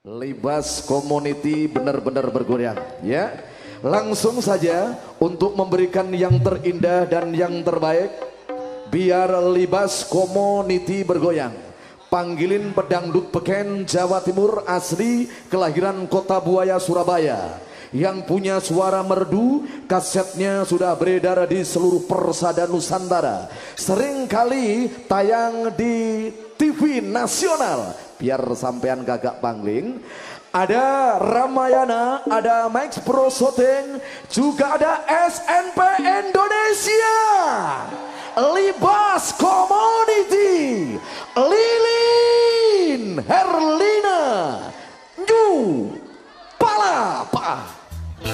Libas Community benar-benar bergoyang ya. Langsung saja untuk memberikan yang terindah dan yang terbaik, biar Libas Community bergoyang. Panggilin pedangdut Peken Jawa Timur asli kelahiran Kota Buaya Surabaya, yang punya suara merdu, kasetnya sudah beredar di seluruh persada Nusantara, sering kali tayang di TV nasional. Biar sampean kagak pangling, ada Ramayana, ada Max Pro Shooting, juga ada SNP Indonesia, Libas Community, Lilin Herlina, New Palapa.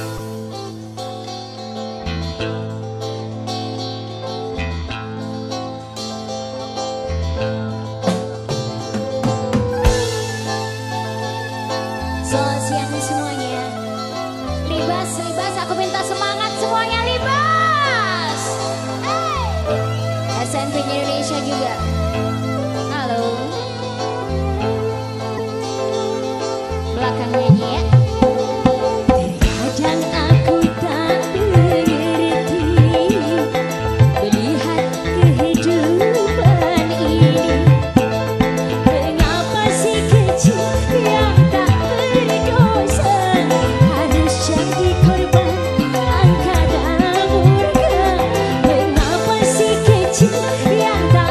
Selamat siang semuanya. Libas, aku minta semangat semuanya Libas. SNP Indonesia juga. Halo. Belakang nyanyi ya. Terkadang aku tak mengerti melihat kehidupan ini. Mengapa si kecil yang tak berdosa harus jadi korban angkatan murka? Mengapa si kecil yang tak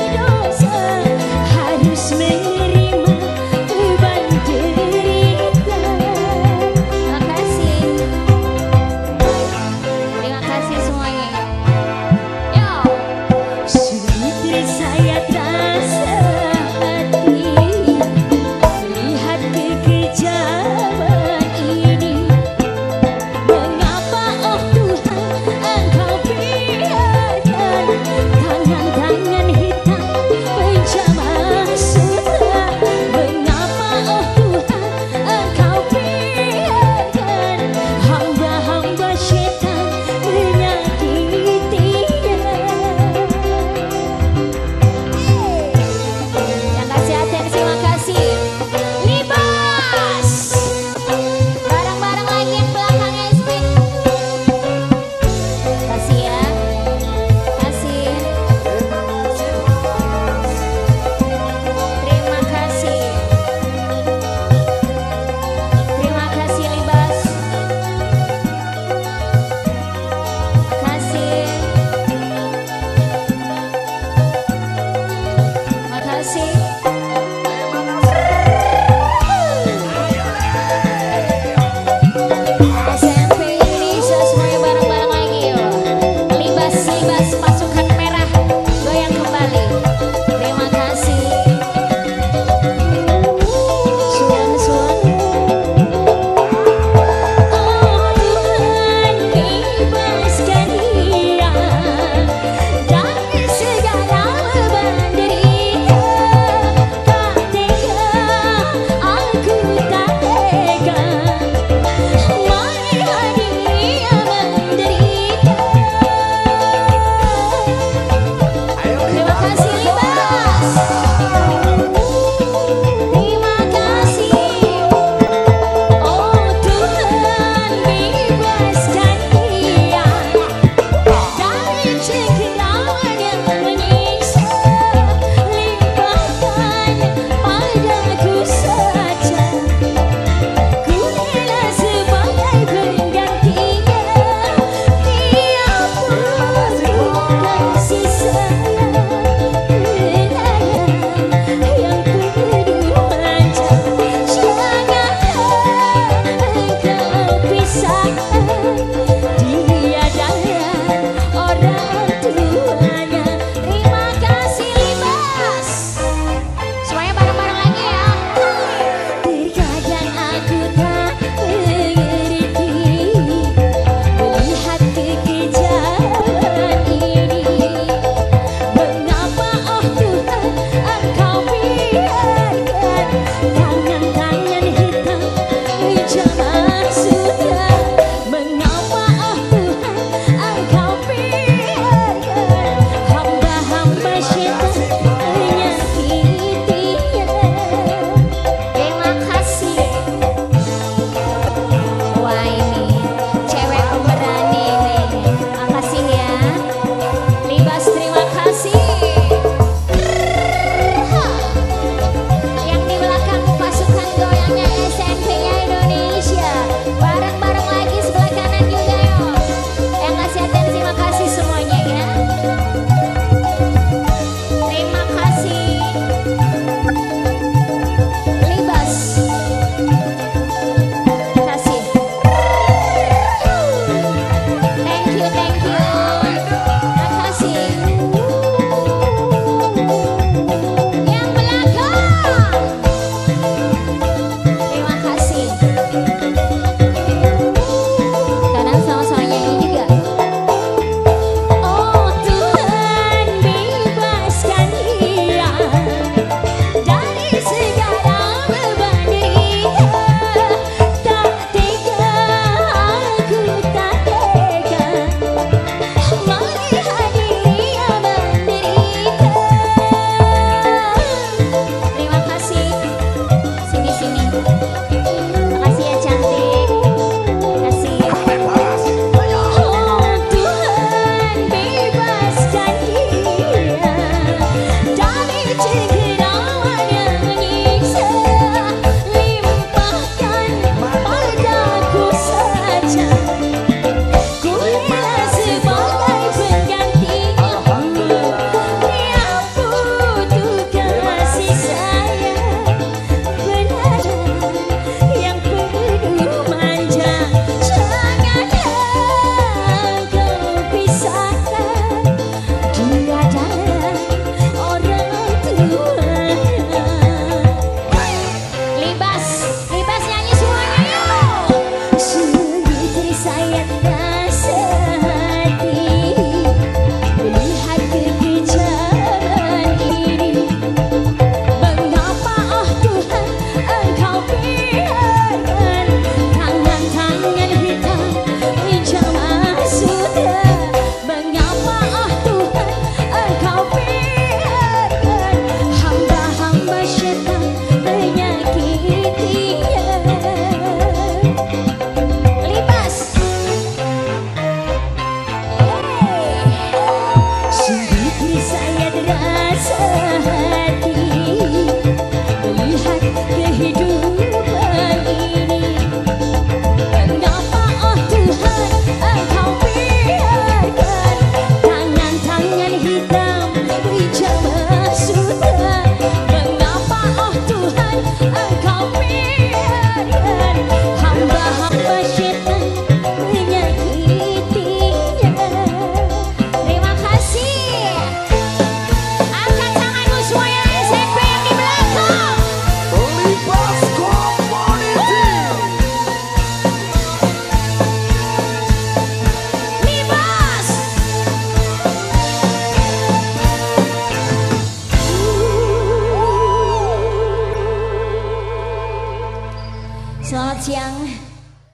berdosa harus menerima beban derita? Ciang